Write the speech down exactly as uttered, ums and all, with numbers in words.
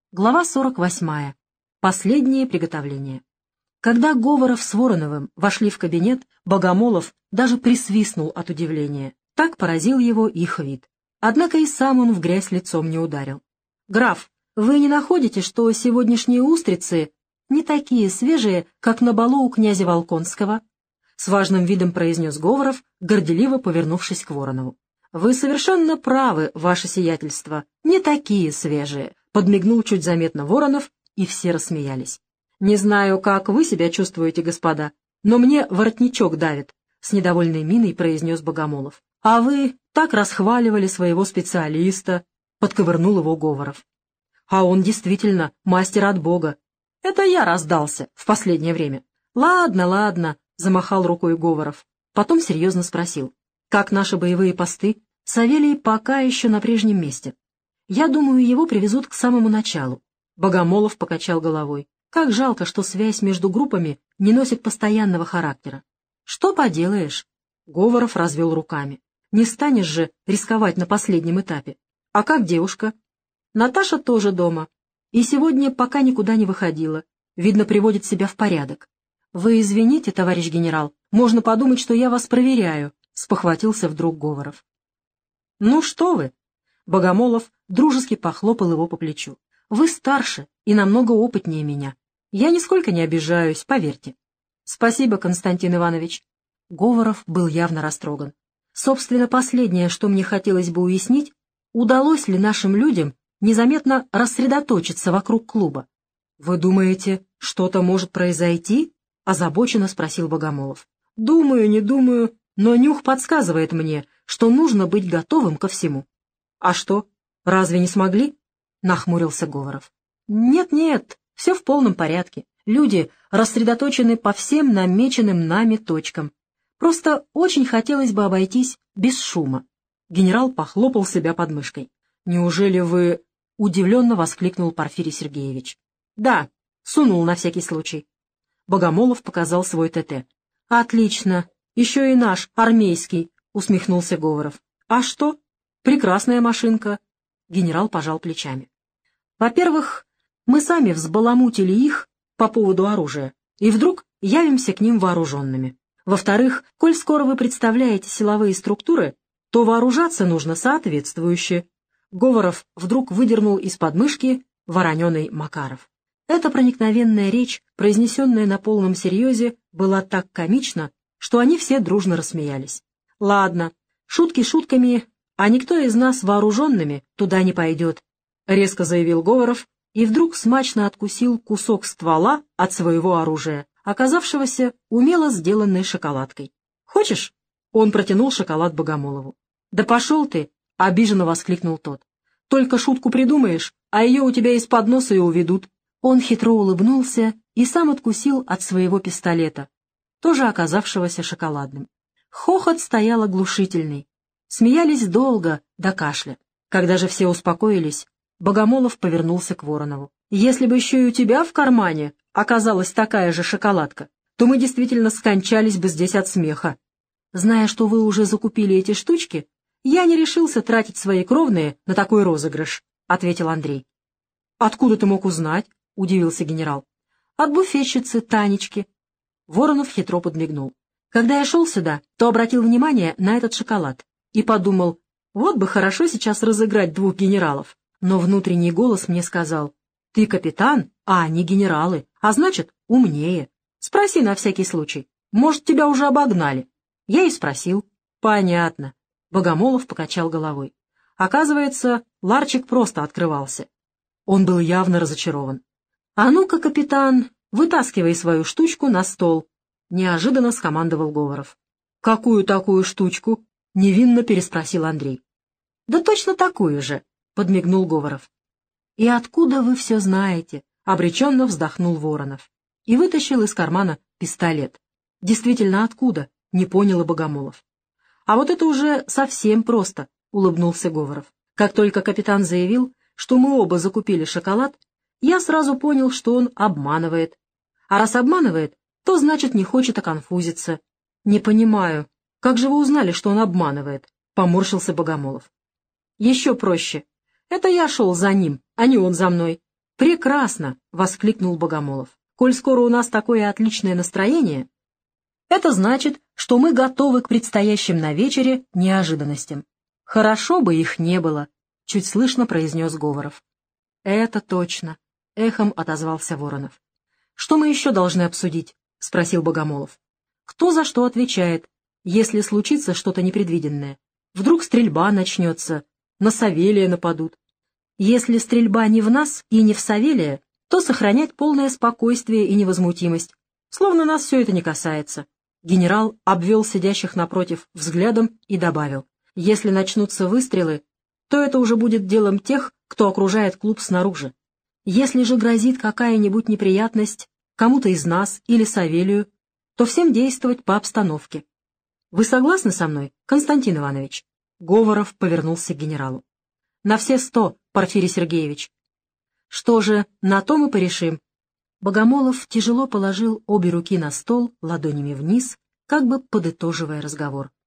Глава сорок восьмая. Последние приготовления. Когда Говоров с Вороновым вошли в кабинет, Богомолов даже присвистнул от удивления. Так поразил его их вид. Однако и сам он в грязь лицом не ударил. «Граф, вы не находите, что сегодняшние устрицы не такие свежие, как на балу у князя Волконского?» С важным видом произнес Говоров, горделиво повернувшись к Воронову. «Вы совершенно правы, ваше сиятельство, не такие свежие», — подмигнул чуть заметно Воронов, и все рассмеялись. «Не знаю, как вы себя чувствуете, господа, но мне воротничок давит», — с недовольной миной произнес Богомолов. «А вы так расхваливали своего специалиста», — подковырнул его Говоров. «А он действительно мастер от Бога. Это я раздался в последнее время». «Ладно, ладно», — замахал рукой Говоров. Потом серьезно спросил. «Как наши боевые посты?» «Савелий пока еще на прежнем месте. Я думаю, его привезут к самому началу». Богомолов покачал головой. «Как жалко, что связь между группами не носит постоянного характера». «Что поделаешь?» Говоров развел руками. «Не станешь же рисковать на последнем этапе. А как девушка?» «Наташа тоже дома. И сегодня пока никуда не выходила. Видно, приводит себя в порядок». «Вы извините, товарищ генерал, можно подумать, что я вас проверяю», — спохватился вдруг Говоров. «Ну что вы?» — Богомолов дружески похлопал его по плечу. «Вы старше и намного опытнее меня. Я нисколько не обижаюсь, поверьте». «Спасибо, Константин Иванович». Говоров был явно растроган. «Собственно, последнее, что мне хотелось бы уяснить, удалось ли нашим людям незаметно рассредоточиться вокруг клуба?» «Вы думаете, что-то может произойти?» — озабоченно спросил Богомолов. «Думаю, не думаю, но нюх подсказывает мне, что нужно быть готовым ко всему». «А что, разве не смогли?» — нахмурился Говоров. «Нет-нет, все в полном порядке. Люди рассредоточены по всем намеченным нами точкам. Просто очень хотелось бы обойтись без шума». Генерал похлопал себя под мышкой. «Неужели вы...» — удивленно воскликнул Порфирий Сергеевич. «Да, сунул на всякий случай». Богомолов показал свой ТТ. «Отлично, еще и наш, армейский», — усмехнулся Говоров. «А что? Прекрасная машинка». Генерал пожал плечами. «Во-первых, мы сами взбаламутили их по поводу оружия, и вдруг явимся к ним вооруженными. Во-вторых, коль скоро вы представляете силовые структуры, то вооружаться нужно соответствующе». Говоров вдруг выдернул из подмышки вороненый Макаров. Эта проникновенная речь, произнесенная на полном серьезе, была так комична, что они все дружно рассмеялись. «Ладно, шутки шутками, а никто из нас вооруженными туда не пойдет», — резко заявил Говоров и вдруг смачно откусил кусок ствола от своего оружия, оказавшегося умело сделанной шоколадкой. «Хочешь?» — он протянул шоколад Богомолову. «Да пошел ты!» — обиженно воскликнул тот. «Только шутку придумаешь, а ее у тебя из-под носа и уведут». Он хитро улыбнулся и сам откусил от своего пистолета, тоже оказавшегося шоколадным. Хохот стоял оглушительный. Смеялись долго, до кашля. Когда же все успокоились, Богомолов повернулся к Воронову. «Если бы еще и у тебя в кармане оказалась такая же шоколадка, то мы действительно скончались бы здесь от смеха. Зная, что вы уже закупили эти штучки, я не решился тратить свои кровные на такой розыгрыш», — ответил Андрей. «Откуда ты мог узнать?» — удивился генерал. «От буфетчицы Танечки». Воронов хитро подмигнул. «Когда я шел сюда, то обратил внимание на этот шоколад и подумал, вот бы хорошо сейчас разыграть двух генералов. Но внутренний голос мне сказал, ты капитан, а они генералы, а значит, умнее. Спроси на всякий случай, может, тебя уже обогнали». Я и спросил. «Понятно». Богомолов покачал головой. Оказывается, ларчик просто открывался. Он был явно разочарован. «А ну-ка, капитан, вытаскивай свою штучку на стол», — неожиданно скомандовал Говоров. «Какую такую штучку?» — невинно переспросил Андрей. «Да точно такую же», — подмигнул Говоров. «И откуда вы все знаете?» — обреченно вздохнул Воронов и вытащил из кармана пистолет. «Действительно, откуда?» — не понял и Богомолов. «А вот это уже совсем просто», — улыбнулся Говоров. «Как только капитан заявил, что мы оба закупили шоколад, я сразу понял, что он обманывает. А раз обманывает, то значит не хочет оконфузиться». «Не понимаю, как же вы узнали, что он обманывает?» — поморщился Богомолов. «Еще проще. Это я шел за ним, а не он за мной. «Прекрасно!» — воскликнул Богомолов. «Коль скоро у нас такое отличное настроение, это значит, что мы готовы к предстоящим на вечере неожиданностям. Хорошо бы их не было», — чуть слышно произнес Говоров. «Это точно», — эхом отозвался Воронов. «Что мы еще должны обсудить?» — спросил Богомолов. «Кто за что отвечает, если случится что-то непредвиденное? Вдруг стрельба начнется, на Савелия нападут. Если стрельба не в нас и не в Савелия, то сохранять полное спокойствие и невозмутимость, словно нас все это не касается». Генерал обвел сидящих напротив взглядом и добавил: «Если начнутся выстрелы, то это уже будет делом тех, кто окружает клуб снаружи. Если же грозит какая-нибудь неприятность кому-то из нас или Савелию, то всем действовать по обстановке. Вы согласны со мной, Константин Иванович?» Говоров повернулся к генералу. «На все сто, Порфирий Сергеевич». «Что же, на то мы порешим». Богомолов тяжело положил обе руки на стол ладонями вниз, как бы подытоживая разговор.